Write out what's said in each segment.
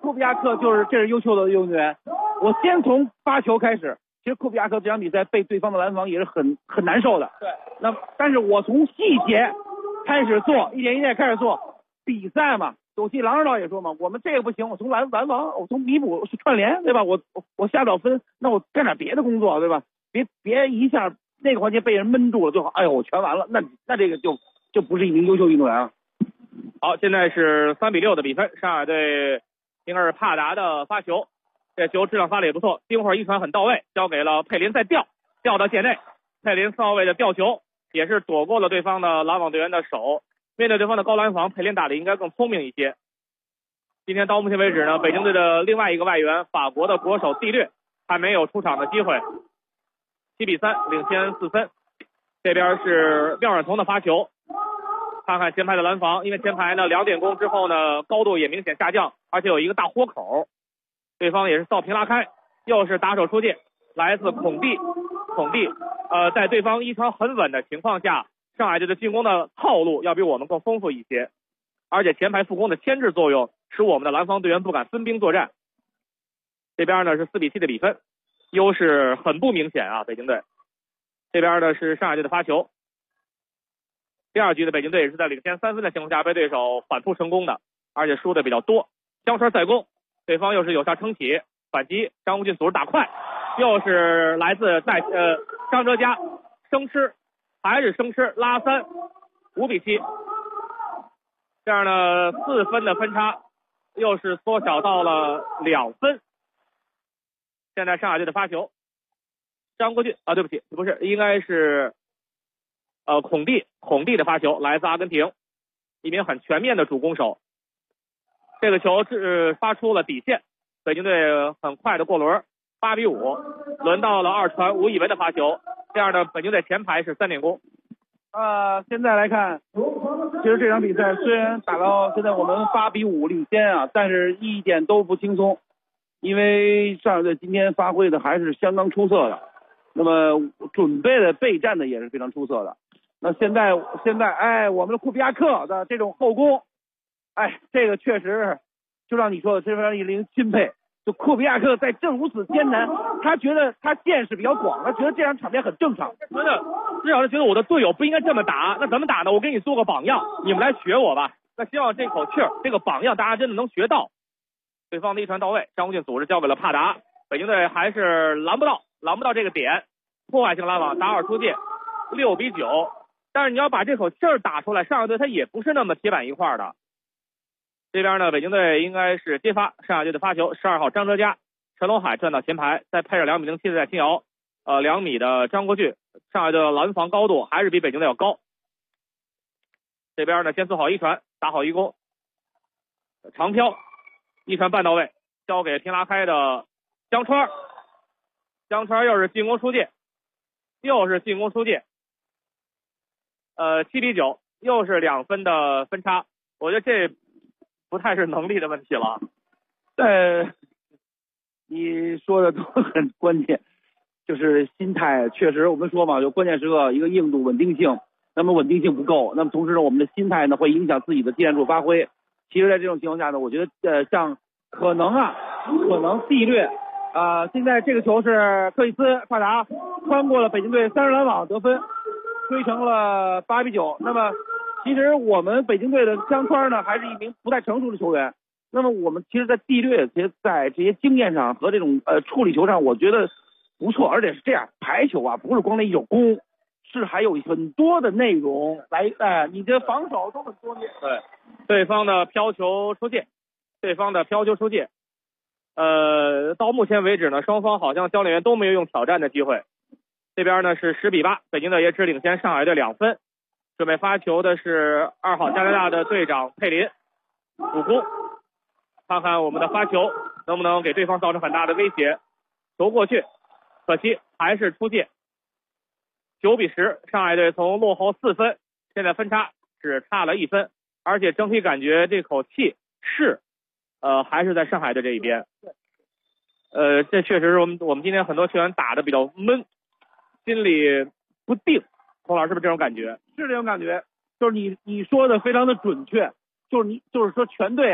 库比亚克这是优秀的运动员。我先从发球开始，其实库比亚克这场比赛被对方的拦防也是很难受的。 对。 但是我从细节开始做，一点一点开始做。比赛嘛，我记得郎指导也说嘛，我们这个不行，我从拦防，我从弥补串联，对吧？我下不了分，那我干点别的工作，对吧？别一下那个环节被人闷住了，就好，哎呦，我全完了，那这个就不是一名优秀运动员了。 好，现在是3-6的比分，上海队应该是帕达的发球，这球质量发的也不错，丁会儿一传很到位，交给了佩林，再掉到界内，佩林4号位的吊球也是躲过了对方的拦网队员的手，面对对方的高拦防，佩林打的应该更聪明一些。今天到目前为止呢，北京队的另外一个外援法国的国手蒂略还没有出场的机会，7-3领先4分。这边是廖冉彤的发球，看看前排的拦防，因为前排呢2点攻之后呢高度也明显下降，而且有一个大豁口，对方也是扫平拉开，又是打手出界，来自孔蒂，在对方一传很稳的情况下，上海队的进攻的套路要比我们更丰富一些，而且前排副攻的牵制作用使我们的拦防队员不敢分兵作战。这边呢是4-7的比分，优势很不明显啊，北京队。这边呢是上海队的发球，第二局的北京队也是在领先3分的情况下被对手反扑成功的，而且输的比较多。江川再攻，对方又是有效撑起反击，张国俊组织打快，又是来自张哲嘉生吃，还是生吃拉3，5-7。这样呢4分的分差又是缩小到了2分。现在上海队的发球，张国俊对不起，不是，应该是孔蒂的发球，来自阿根廷，一名很全面的主攻手。这个球是发出了底线，北京队很快的过轮，8-5，轮到了2传吴亦文的发球。这样的北京队前排是3点攻。 现在来看，其实这场比赛虽然打到现在我们8-5领先啊，但是一点都不轻松，因为上海队今天发挥的还是相当出色的，那么准备的备战的也是非常出色的。那现在我们的库比亚克的这种后攻，这个确实就像你说的，这非常令人钦佩。就库比亚克在正如此艰难，他觉得他见识比较广，他觉得这样场面很正常， 真的，至少是觉得我的队友不应该这么打。那怎么打呢？我给你做个榜样，你们来学我吧。那希望这口气儿，这个榜样大家真的能学到。对方的一传到位，张国俊组织交给了帕达，北京队还是拦不到这个点，破坏性拦网，打2出界，6-9。但是你要把这口气儿打出来，上海队他也不是那么铁板一块的。这边呢，北京队应该是接发，上海队的发球，12号张哲嘉、陈龙海转到前排，再配上2.07米的戴清瑶，2米的张国俊，上海队的拦防高度还是比北京队要高。这边呢，先做好一传，打好一攻，长飘，一传半到位，交给平拉开的江川又是进攻出界，7-9，又是2分的分差。我觉得这不太是能力的问题了。 你说的都很关键，就是心态，确实我们说嘛，有关键时刻一个硬度稳定性，那么稳定性不够，那么同时呢，我们的心态呢会影响自己的技战术发挥。其实在这种情况下呢，我觉得像可能蒂略现在这个球是克里斯帕达穿过了北京队30拦网得分，追成了8-9。那么其实我们北京队的江川呢还是一名不太成熟的球员，那么我们其实在蒂略在这些经验上和这种处理球上我觉得不错，而且是这样，排球啊不是光那一手攻，是还有很多的内容来你的防守都很多面。 对方的飘球出界，到目前为止呢，双方好像教练员都没有用挑战的机会。这边呢是10-8，北京队也只领先上海队2分。准备发球的是2号加拿大的队长佩林，主攻，看看我们的发球能不能给对方造成很大的威胁。球过去，可惜还是出界。9-10，上海队从落后4分，现在分差只差了1分，而且整体感觉这口气是还是在上海队这一边。这确实是我们今天很多球员打的比较闷，心里不定。孔老师是不是这种感觉？ 是这种感觉，就是你说的非常的准确，就是说全队啊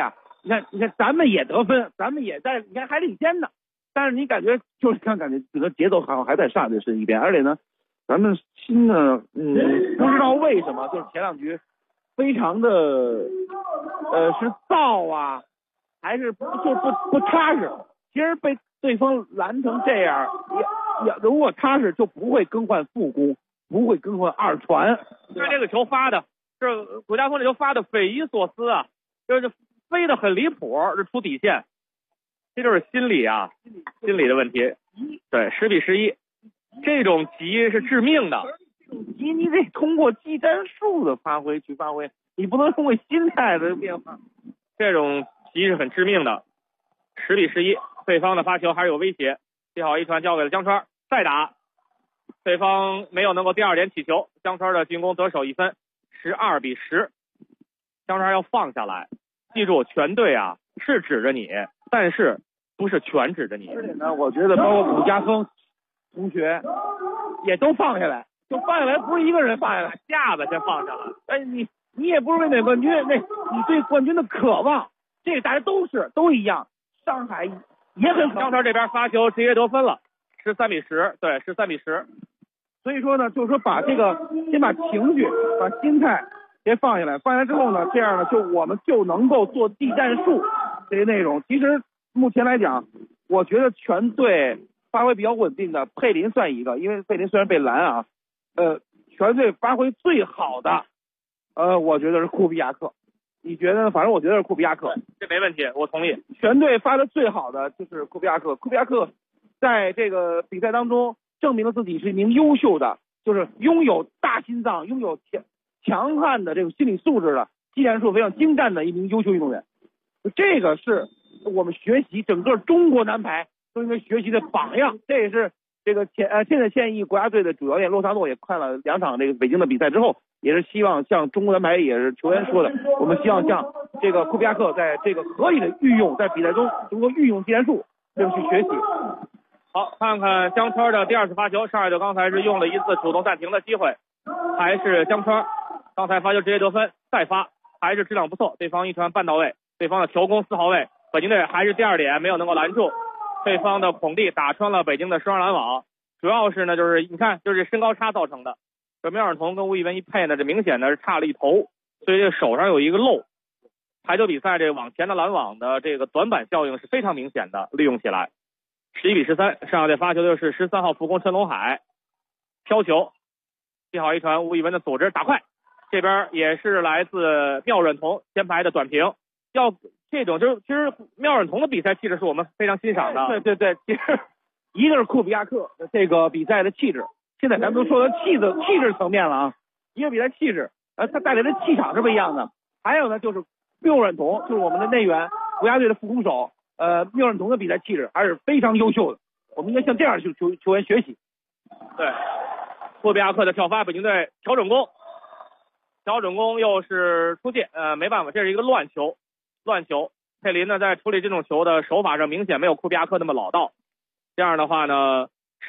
你看咱们也得分，咱们也在，你看还领先呢，但是你感觉就是感觉整个节奏好像还在上海队身一边，而且呢，咱们新的不知道为什么就是前两局非常的是燥啊，还是不踏实，其实被对方拦成这样，也如果踏实就不会更换副攻，不会更换二传。 看这个球发的，这古家峰这球发的匪夷所思啊，就是飞得很离谱，是出底线，这就是心理啊，心理的问题。对，10-11，这种急是致命的。 急你得通过技战术的发挥去发挥，你不能通过心态的变化。 这种急是很致命的。10-11，对方的发球还是有威胁。接好一传交给了江川，再打，对方没有能够第二点起球，江川的进攻得手1分，12-10。江川要放下来，记住全队啊是指着你，但是不是全指着你。 而且呢，我觉得包括古家峰同学也都放下来，就放下来不是一个人放下来， 架子先放下来。 哎，你也不是为美冠军，那你对冠军的渴望，这个大家都一样。上海也很江川这边发球直接得分了，13-10，对，13-10。 所以说呢，就是说把这个先把情绪、把心态先放下来，放下来之后呢，这样呢我们就能够做技战术这些内容。其实目前来讲，我觉得全队发挥比较稳定的佩林算一个，因为佩林虽然被拦啊，全队发挥最好的，我觉得是库比亚克。你觉得呢？反正我觉得是库比亚克， 这没问题，我同意。 全队发的最好的就是库比亚克。库比亚克在这个比赛当中证明了自己是一名优秀的，就是拥有大心脏、拥有强悍的这种心理素质的、技战术非常精湛的一名优秀运动员。这个是我们学习整个中国男排都应该学习的榜样。这也是这个现在现役国家队的主教练洛萨诺也看了2场这个北京的比赛之后，也是希望像中国男排也是球员说的，我们希望像这个库比亚克在这个合理的运用，在比赛中如何运用技战术，这么去学习。 好，看看江川的第二次发球，上海队刚才是用了一次主动暂停的机会，还是江川刚才发球直接得分，再发还是质量不错，对方一传半到位，对方的调攻4号位，北京队还是第二点没有能够拦住，对方的孔蒂打穿了北京的双人拦网，主要是呢就是你看就是身高差造成的，这缪尔彤跟吴亦文一配呢，这明显的是差了一头，所以这手上有一个漏。排球比赛这个往前的拦网的这个短板效应是非常明显的，利用起来。11-13，上海队发球的是13号副攻陈龙海，飘球，接好一传，吴亦文的组织打快，这边也是来自缪阮彤前排的短平，要这种就是其实缪阮彤的比赛气质是我们非常欣赏的。 对，其实一个是库比亚克的这个比赛的气质，现在咱们都说到气质层面了啊，一个比赛气质，他带来的气场是不一样的。还有呢，就是缪阮彤，就是我们的内援，国家队的副攻手，缪阮彤的比赛气质还是非常优秀的，我们应该向这样的球员学习。 对，库比亚克的跳发，北京队调整攻又是出界，没办法，这是一个乱球。佩林呢在处理这种球的手法上明显没有库比亚克那么老道，这样的话呢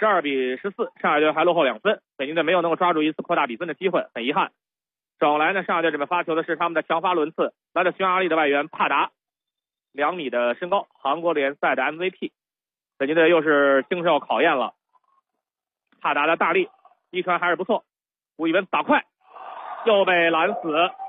12-14，上海队还落后2分，北京队没有能够抓住一次扩大比分的机会，很遗憾。转过来呢，上海队这边发球的是他们的强发轮次，来自匈牙利的外援帕达，2米的身高，韩国联赛的 MVP。北京队又是经受考验了，帕达的大力一传还是不错，吴亦文打快，又被拦死，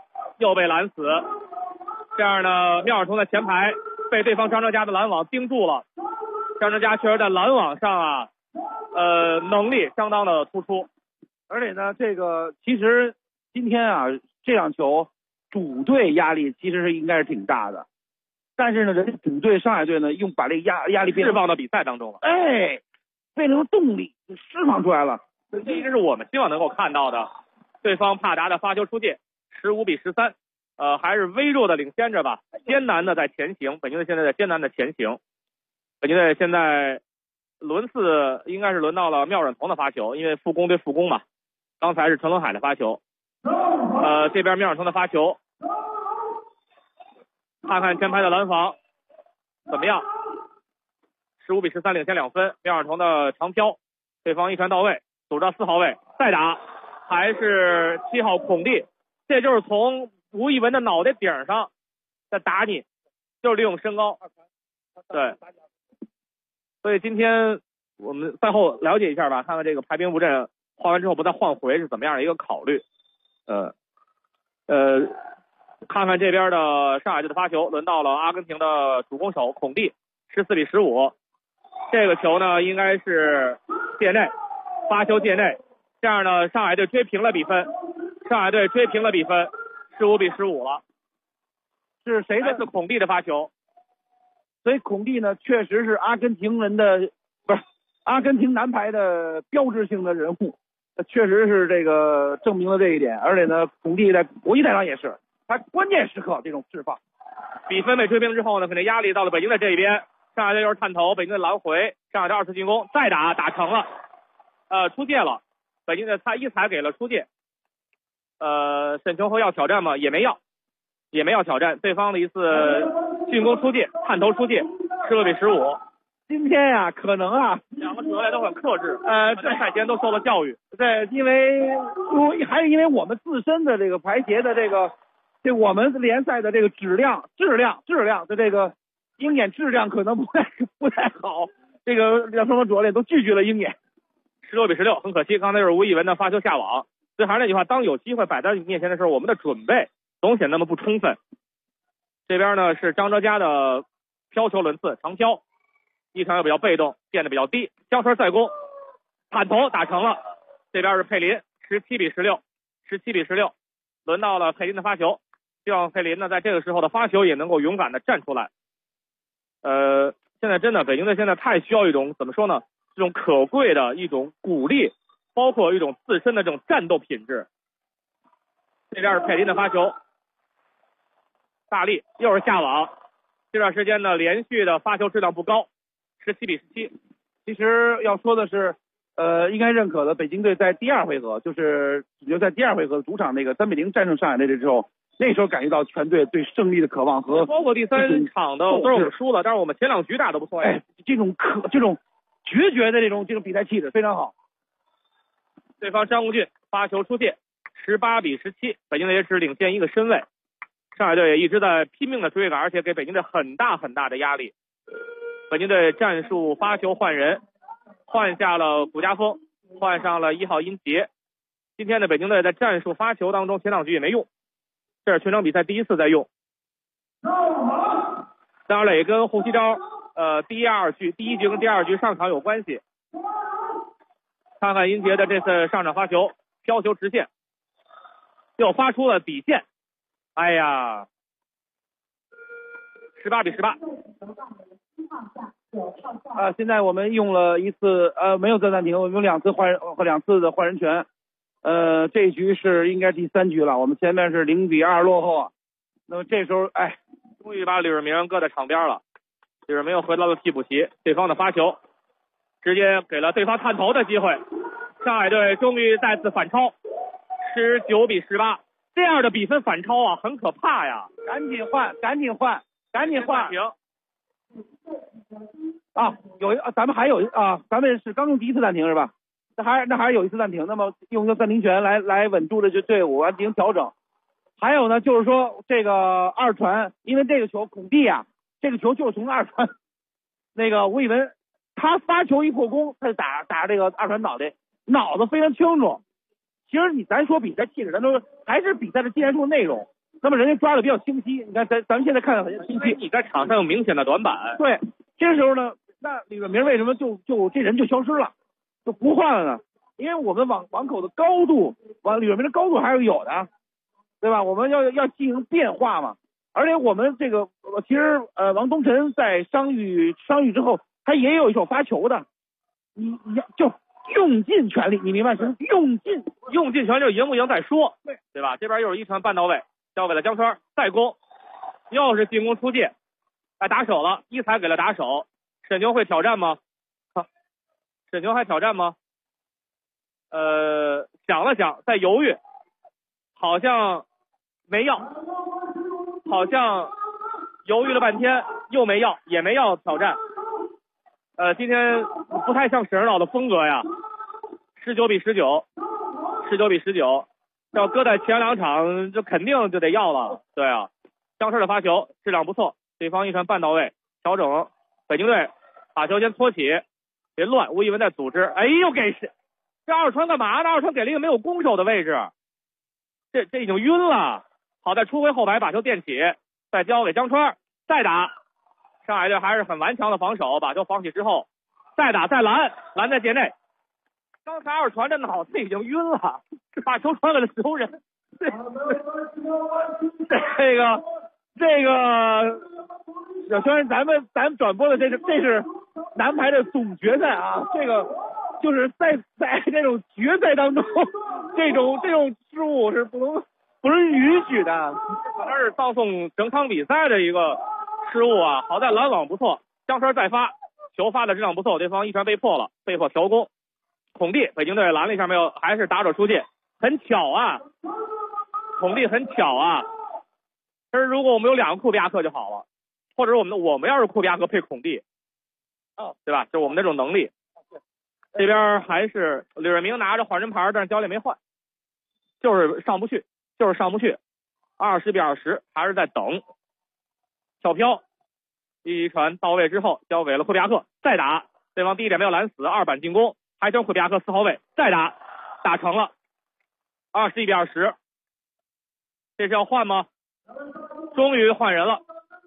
这样呢，缪尔彤的前排被对方张哲嘉的拦网盯住了，张哲嘉确实在拦网上啊，能力相当的突出， 而且呢，这个其实今天啊这场球主队压力其实应该是挺大的，但是呢，人家主队上海队呢把这个压力释放到比赛当中了， 变成动力释放出来了， 这个是我们希望能够看到的。对方帕达的发球出界，15-13，还是微弱的领先着吧，艰难的在前行，北京队现在在艰难的前行。北京队现在轮次应该是轮到了缪阮彤的发球，因为副攻对副攻嘛，刚才是陈龙海的发球，这边缪尔彤的发球，看看前排的拦防怎么样，15-13领先2分，缪尔彤的长飘，对方一传到位，组织到4号位，再打，还是7号孔蒂，这就是从吴亦文的脑袋顶上在打你， 就是利用身高。对，所以今天我们赛后了解一下吧，看看这个排兵布阵换完之后不再换回是怎么样的一个考虑。看看这边的上海队的发球，轮到了阿根廷的主攻手孔蒂，14-15。这个球呢应该是界内，发球界内，这样呢上海队追平了比分，15-15了。 是谁的？ 是孔蒂的发球。 所以孔蒂呢，确实是阿根廷男排的标志性的人物，确实是这个证明了这一点。而且呢，孔蒂在国际赛上也是，他关键时刻这种释放。 比分被追平之后呢，肯定压力到了北京的这一边。上海队又是探头，北京队拦回，上海队2次进攻，再打成了，出界了。北京队一踩给了出界。沈琼和要挑战吗？也没要挑战。对方的一次进攻出界，探头出界，16-15。 今天呀，可能啊， 两个主教练都很克制，在赛前都受了教育。 对，因为我们自身的这个排协的我们联赛的这个质量的这个鹰眼质量可能不太好，这个两双方主教练都拒绝了鹰眼。 16-16，很可惜，刚才是吴亦文的发球下网。所以还是那句话，当有机会摆在你面前的时候，我们的准备总显那么不充分。这边呢是张哲嘉的飘球轮次长飘，一传又比较被动，变得比较低，江川再攻，探头打成了。这边是佩林，17-16，轮到了佩林的发球，希望佩林呢在这个时候的发球也能够勇敢的站出来。现在真的北京队现在太需要一种怎么说呢？这种可贵的一种鼓励，包括一种自身的这种战斗品质。这边是佩林的发球，大力又是下网。这段时间呢，连续的发球质量不高，17-17。 其实要说的是，应该认可的，北京队在第二回合，就是在第二回合主场那个3-0战胜上海队之后，那时候感觉到全队对胜利的渴望和包括第3场的都是我们输了，但是我们前2局打得不错。 这种决绝的这种比赛气质非常好。 对方张国俊发球出界，18-17，北京队也只领先1个身位。上海队也一直在拼命的追赶，而且给北京队很大的压力。北京队战术发球换人，换下了古家峰，换上了1号殷杰。今天的北京队在战术发球当中前2局也没用，这是全场比赛第一次在用。张磊跟胡锡昭第1局跟第2局上场有关系。看看殷杰的这次上场发球，飘球直线，又发出了底线。哎呀，18-18。 现在我们用了一次没有暂停，我们用2次换人和2次的换人权。这一局是应该第3局了，我们前面是0-2落后。那么这时候终于把李瑞明搁在场边了。李瑞明又回到了替补席，对方的发球直接给了对方探头的机会。上海队终于再次反超，19-18。这样的比分反超啊，很可怕呀！ 赶紧换！咱们还有咱们是刚用第1次暂停是吧？那还有1次暂停，那么用暂停权来稳住这队伍进行调整。还有呢，就是说这个二传，因为这个球孔蒂这个球就是从二传，那个吴亦文他发球一破功，他就打这个二传脑子非常清楚。其实咱说比赛气质，咱都还是比赛的技术内容。那么人家抓的比较清晰，你看咱们现在看的很清晰。 你在场上有明显的短板。 对，这时候呢，那李瑞明为什么就这人就消失了，就不换了呢？因为我们网口的高度，李瑞明的高度还是有的，对吧？我们要进行变化嘛。而且我们这个其实王东晨在伤愈之后，他也有一手发球的，你就用尽全力，你明白是用尽全力， 赢不赢再说，对吧？这边又是一传半到位，交给了江川，再攻，又是进攻出界，打手了，一踩给了打手。沈琼会挑战吗？沈琼还挑战吗？想了想，在犹豫，好像没要，好像犹豫了半天，又没要，也没要挑战。今天不太像沈指导的风格呀。19-19，要搁在前2场，就肯定就得要了。对啊，江川的发球质量不错， 对方一传半到位，调整，北京队把球先搓起，别乱，吴亦文在组织，哎呦给谁？这二传干嘛呢？二传给了一个没有攻手的位置，这已经晕了。好在出回后排把球垫起，再交给江川，再打。上海队还是很顽强的防守，把球防起之后，再打再拦在界内。刚才二传的脑子已经晕了，把球传给了球人。这个小轩，咱们转播的这是男排的总决赛啊，这个就是在这种决赛当中，这种失误是不能允许的，可能是葬送整场比赛的一个失误啊。好在拦网不错，江川再发，球发的质量不错，对方一传被迫调攻。孔蒂北京队拦了一下没有，还是打者出界，很巧啊，孔蒂很巧啊。但是如果我们有2个库比亚克就好了，或者我们要是库比亚克配孔蒂，对吧？就我们那种能力。这边还是李瑞明拿着换人牌，但是教练没换，就是上不去。20-20，还是在等。跳飘，一传到位之后交给了库比亚克，再打，对方第一点没有拦死，2板进攻，还交库比亚克4号位，再打成了。21-20，这是要换吗？终于换人了，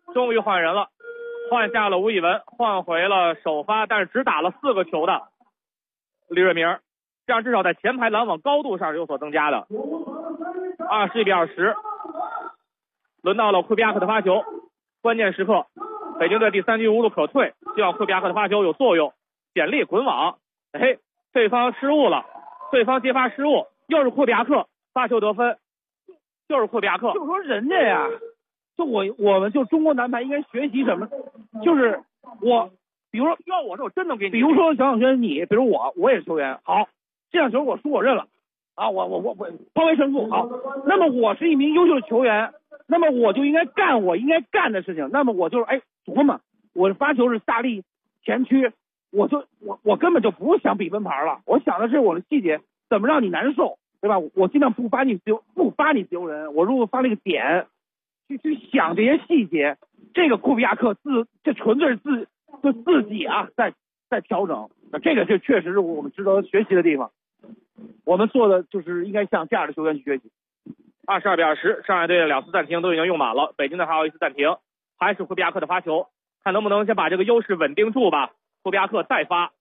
换下了吴亦文，换回了首发但是只打了4个球的李瑞明，这样至少在前排拦网高度上是有所增加的。21-20，轮到了库比亚克的发球，关键时刻北京队第3局无路可退，希望库比亚克的发球有作用，简历滚网，对方失误了，对方接发失误，又是库比亚克发球得分，就是库比亚克。 就说人家呀，就我们就中国男排应该学习什么？就是比如说要我说我真能给你， 比如说小轩你，比如我也是球员，好，这场球我输我认了啊，我抛开胜负，好，那么我是一名优秀的球员，那么我就应该干我应该干的事情，那么我就是琢磨，我发球是大力前屈，我根本就不想比分牌了，我想的是我的细节怎么让你难受，对吧？我尽量不发你自由人，我如果发那个点，去想这些细节，这个库比亚克这纯粹是自己啊，在调整，这个确实是我们值得学习的地方。我们做的就是应该向这样的球员去学习。 22-20，上海队的2次暂停都已经用满了，北京队还有1次暂停，还是库比亚克的发球，看能不能先把这个优势稳定住吧。库比亚克再发，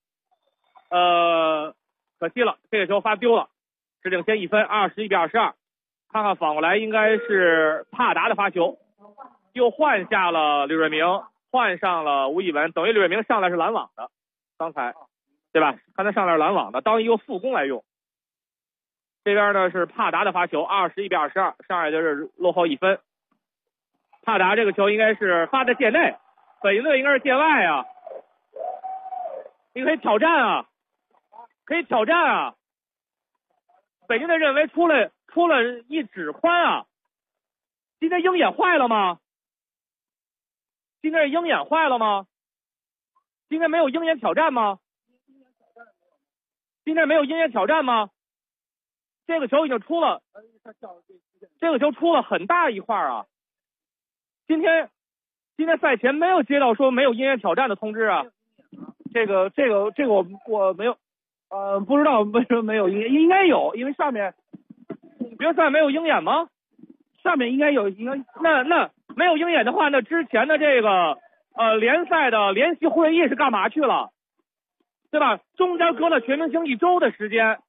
可惜了，这个球发丢了，只领先1分，21-22。看看反过来应该是帕达的发球，又换下了李瑞明，换上了吴亦文，等于李瑞明上来是拦网的，刚才对吧？看他上来是拦网的，当一个副攻来用。这边呢是帕达的发球，21-22，上海队是落后1分。帕达这个球应该是发在界内，北京队应该是界外啊，你可以挑战啊，北京队认为出了一指宽啊，今天鹰眼坏了吗？今天鹰眼坏了吗？今天没有鹰眼挑战吗？今天没有鹰眼挑战吗？这个球已经出了，这个球出了很大一块啊。今天赛前没有接到说没有鹰眼挑战的通知啊。 这个我没有，不知道为什么没有鹰眼，应该有，因为上面决赛没有鹰眼吗？ 上面应该有， 那没有鹰眼的话，那之前的这个联赛的联席会议是干嘛去了？对吧？中间隔了全明星1周的时间，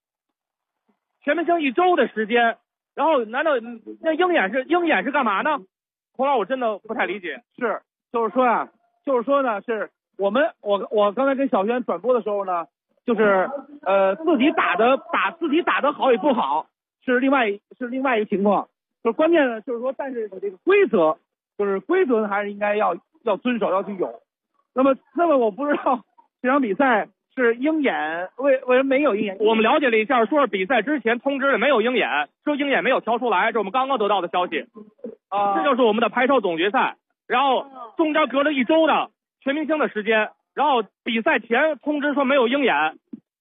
然后难道那鹰眼是干嘛呢？孔老，我真的不太理解。 就是说呢，是我刚才跟小轩转播的时候呢，就是自己打得好与不好是另外一个情况，就是关键呢就是说，但是这个规则还是应该要遵守，要去有。那么我不知道这场比赛是鹰眼为什么没有鹰眼？ 我们了解了一下，说是比赛之前通知的没有鹰眼，说鹰眼没有调出来，这是我们刚刚得到的消息。这就是我们的排超总决赛，然后中间隔了1周的全明星的时间，然后比赛前通知说没有鹰眼，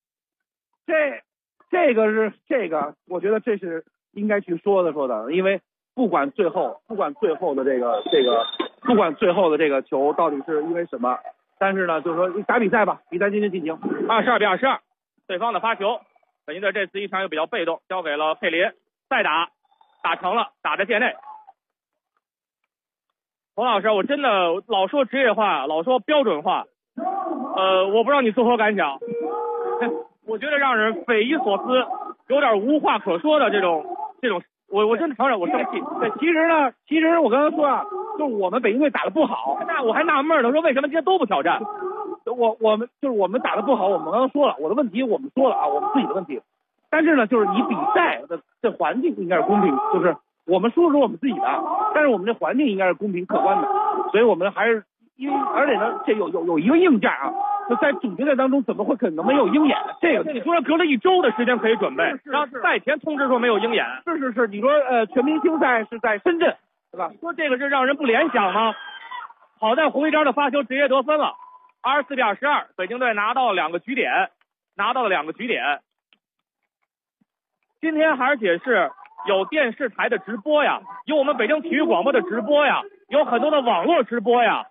这个，我觉得这是应该去说的，因为不管最后的这个不管最后的这个球到底是因为什么，但是呢，就是说打比赛吧，比赛今天进行 22-22，对方的发球，北京队这次一场又比较被动，交给了佩林，再打成了，打在界内。洪老师，我真的老说职业化，老说标准化，我不知道你作何感想？我觉得让人匪夷所思，有点无话可说的这种，我真的承认我生气。 对，其实我刚才说啊，就是我们北京队打得不好， 那我还纳闷呢，说为什么今天都不挑战？ 我们打得不好，我们刚刚说了，我的问题我们说了啊，我们自己的问题。但是呢，就是你比赛的这环境应该是公平，就是我们说我们自己的，但是我们这环境应该是公平客观的，所以我们还是因为而且呢，这有一个硬件啊，就在总决赛当中怎么会可能没有鹰眼？这个你说隔了1周的时间可以准备，然后赛前通知说没有鹰眼， 是，你说全明星赛是在深圳，对吧？ 说这个是让人不联想吗？好在胡一章的发球直接得分了，24-22，北京队拿到了2个局点。今天而且是有电视台的直播呀，有我们北京体育广播的直播呀，有很多的网络直播呀。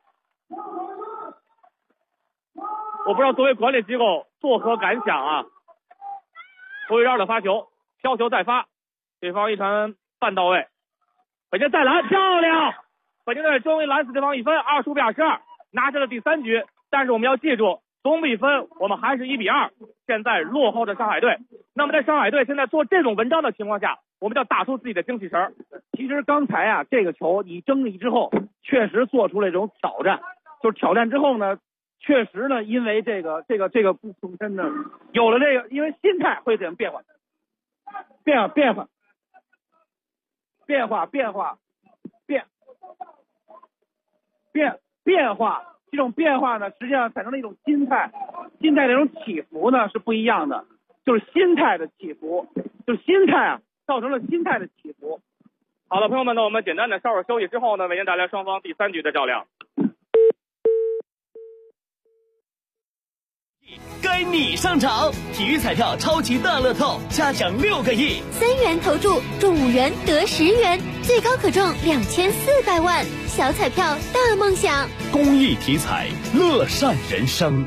我不知道作为管理机构作何感想啊？胡一章的发球，飘球再发，对方一传半到位，北京再拦，漂亮！北京队终于拦死对方1分，25-22，拿下了第3局。但是我们要记住，总比分我们还是1-2，现在落后的上海队。那么在上海队现在做这种文章的情况下，我们要打出自己的精气神。 其实刚才啊，这个球你争议之后，确实做出了这种挑战，就是挑战之后呢，确实呢，因为这个不本身呢，有了这个，因为心态会怎么变化，这种变化呢，实际上产生了一种心态这种起伏呢是不一样的，就是心态的起伏，就是心态啊造成了心态的起伏。 好了，朋友们，那我们简单的稍事休息之后呢，为您带来双方第3局的较量。 该你上场！体育彩票超级大乐透，加奖6个亿 ，3元投注中5元得10元，最高可中2400万，小彩票大梦想。 公益体彩，乐善人生。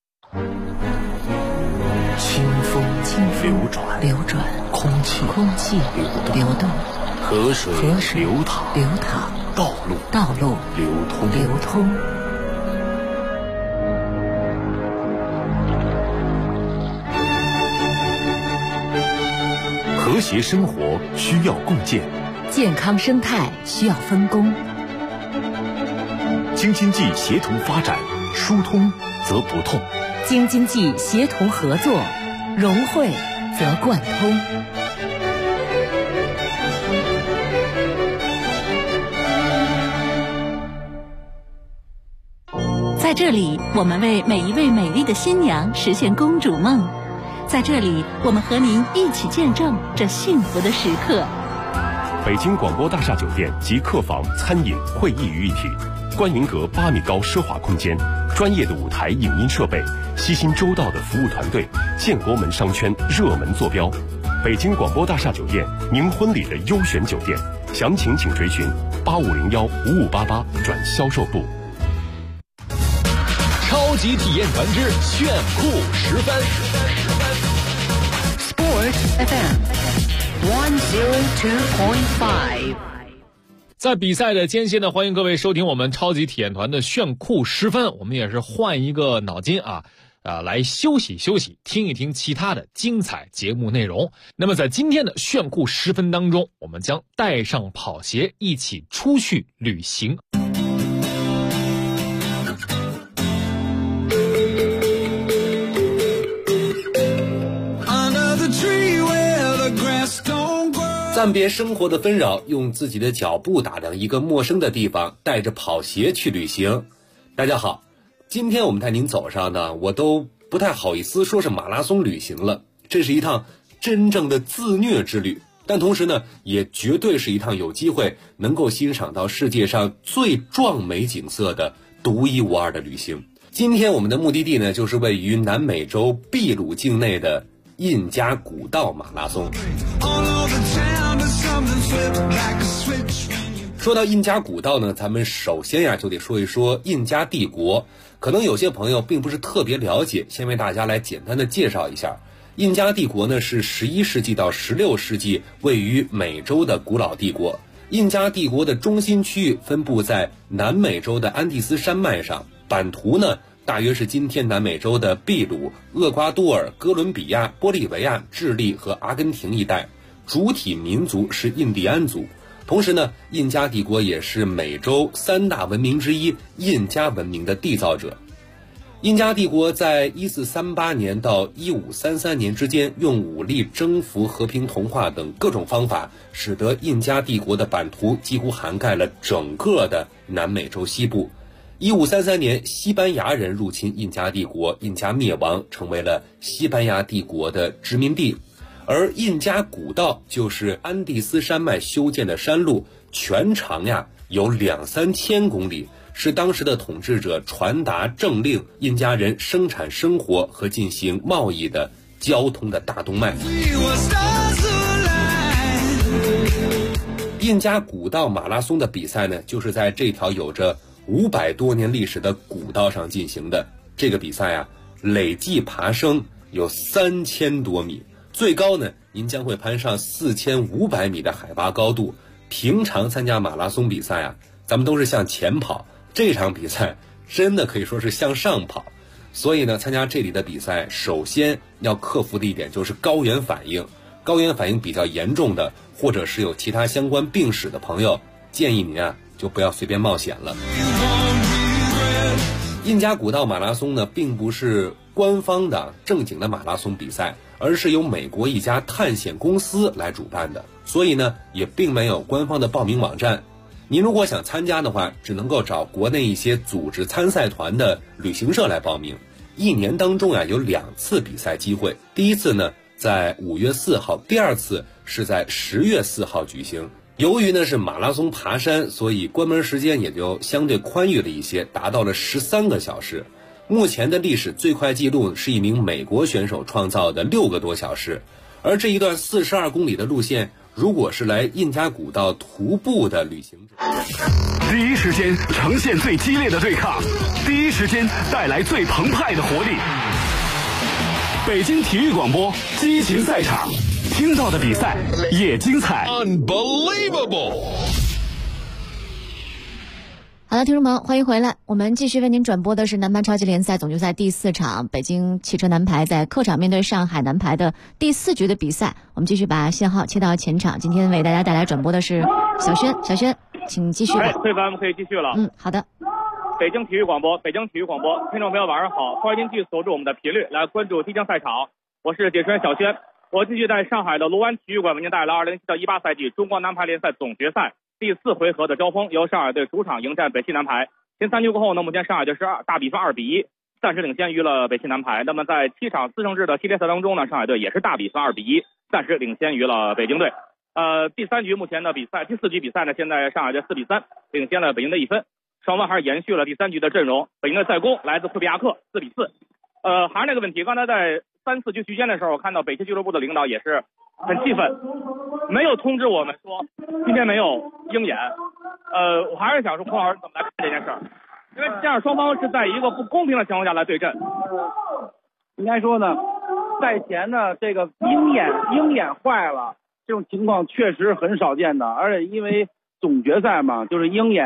清风流转，空气流动，河水流淌，道路流通。和谐生活需要共建， 健康生态需要分工。 京津冀协同发展，疏通则不痛； 京津冀协同合作，融汇则贯通。在这里，我们为每一位美丽的新娘实现公主梦。在这里，我们和您一起见证这幸福的时刻。 北京广播大厦酒店集客房、餐饮、会议于一体，观云阁8米高奢华空间，专业的舞台影音设备，悉心周到的服务团队，建国门商圈热门坐标。北京广播大厦酒店，您婚礼的优选酒店，详情请追询8501-5588转销售部。 超级体验团之炫酷10分 Sport FM 102.5。 在比赛的间歇呢，欢迎各位收听我们超级体验团的炫酷10分。我们也是换一个脑筋来休息休息，听一听其他的精彩节目内容。那么在今天的炫酷10分当中，我们将带上跑鞋一起出去旅行。 暂别生活的纷扰，用自己的脚步打量一个陌生的地方，带着跑鞋去旅行。大家好，今天我们带您走上的，我都不太好意思说是马拉松旅行了，这是一趟真正的自虐之旅，但同时呢，也绝对是一趟有机会能够欣赏到世界上最壮美景色的独一无二的旅行。今天我们的目的地呢，就是位于南美洲秘鲁境内的印加古道马拉松。 说到印加古道呢，咱们首先呀就得说一说印加帝国。可能有些朋友并不是特别了解，先为大家来简单的介绍一下。印加帝国呢是11世纪到16世纪位于美洲的古老帝国。印加帝国的中心区域分布在南美洲的安第斯山脉上，版图呢大约是今天南美洲的秘鲁、厄瓜多尔、哥伦比亚、玻利维亚、智利和阿根廷一带，主体民族是印第安族。同时呢，印加帝国也是美洲3大文明之一印加文明的缔造者。印加帝国在1438年到1533年之间，用武力征服、和平同化等各种方法，使得印加帝国的版图几乎涵盖了整个的南美洲西部。1533年，西班牙人入侵印加帝国，印加灭亡，成为了西班牙帝国的殖民地。而印加古道就是安第斯山脉修建的山路，全长呀有2-3千公里，是当时的统治者传达政令、印加人生产生活和进行贸易的交通的大动脉。印加古道马拉松的比赛呢，就是在这条有着500多年历史的古道上进行的。这个比赛啊，累计爬升有3000多米。最高呢，您将会攀上4500米的海拔高度。平常参加马拉松比赛啊，咱们都是向前跑，这场比赛真的可以说是向上跑。所以呢，参加这里的比赛，首先要克服的一点就是高原反应。高原反应比较严重的，或者是有其他相关病史的朋友，建议您啊就不要随便冒险了。印加古道马拉松呢，并不是官方的正经的马拉松比赛，而是由美国一家探险公司来主办的，所以呢，也并没有官方的报名网站。您如果想参加的话，只能够找国内一些组织参赛团的旅行社来报名。一年当中啊，有2次比赛机会，第一次呢在5月4号，第二次是在10月4号举行。由于呢是马拉松爬山，所以关门时间也就相对宽裕了一些，达到了13个小时。目前的历史最快纪录是一名美国选手创造的6个多小时。而这一段42公里的路线，如果是来印加古道徒步的旅行者， 第一时间呈现最激烈的对抗，第一时间带来最澎湃的活力。北京体育广播激情赛场，听到的比赛也精彩。 Unbelievable！ 好的，听众朋友，欢迎回来。我们继续为您转播的是男排超级联赛总决赛第4场，北京汽车男排在客场面对上海男排的第4局的比赛。我们继续把信号切到前场，今天为大家带来转播的是小轩。小轩，请继续吧。 这咱们可以继续了。 好的。 北京体育广播，听众朋友晚上好，欢迎您继续锁住我们的频率来关注即将赛场。我是解说员小轩，我继续在上海的卢湾体育馆为您带来2017到18赛季中国男排联赛总决赛第4回合的交锋，由上海队主场迎战北汽男排。前3局过后呢，目前上海队是大比分2-1，暂时领先于了北汽男排。那么在7场4胜制的系列赛当中呢，上海队也是大比分2-1，暂时领先于了北京队。第3局目前的比赛，第4局比赛呢，现在上海队4-3领先了北京队1分。双方还是延续了第3局的阵容，北京队再攻来自库比亚克4-4。还是那个问题，刚才在3、4局局间的时候，我看到北汽俱乐部的领导也是很气愤，没有通知我们说今天没有鹰眼。我还是想说，孔老师怎么来看这件事儿？因为这样双方是在一个不公平的情况下来对阵。 应该说呢，赛前呢这个鹰眼坏了，这种情况确实很少见的，而且因为总决赛嘛，就是鹰眼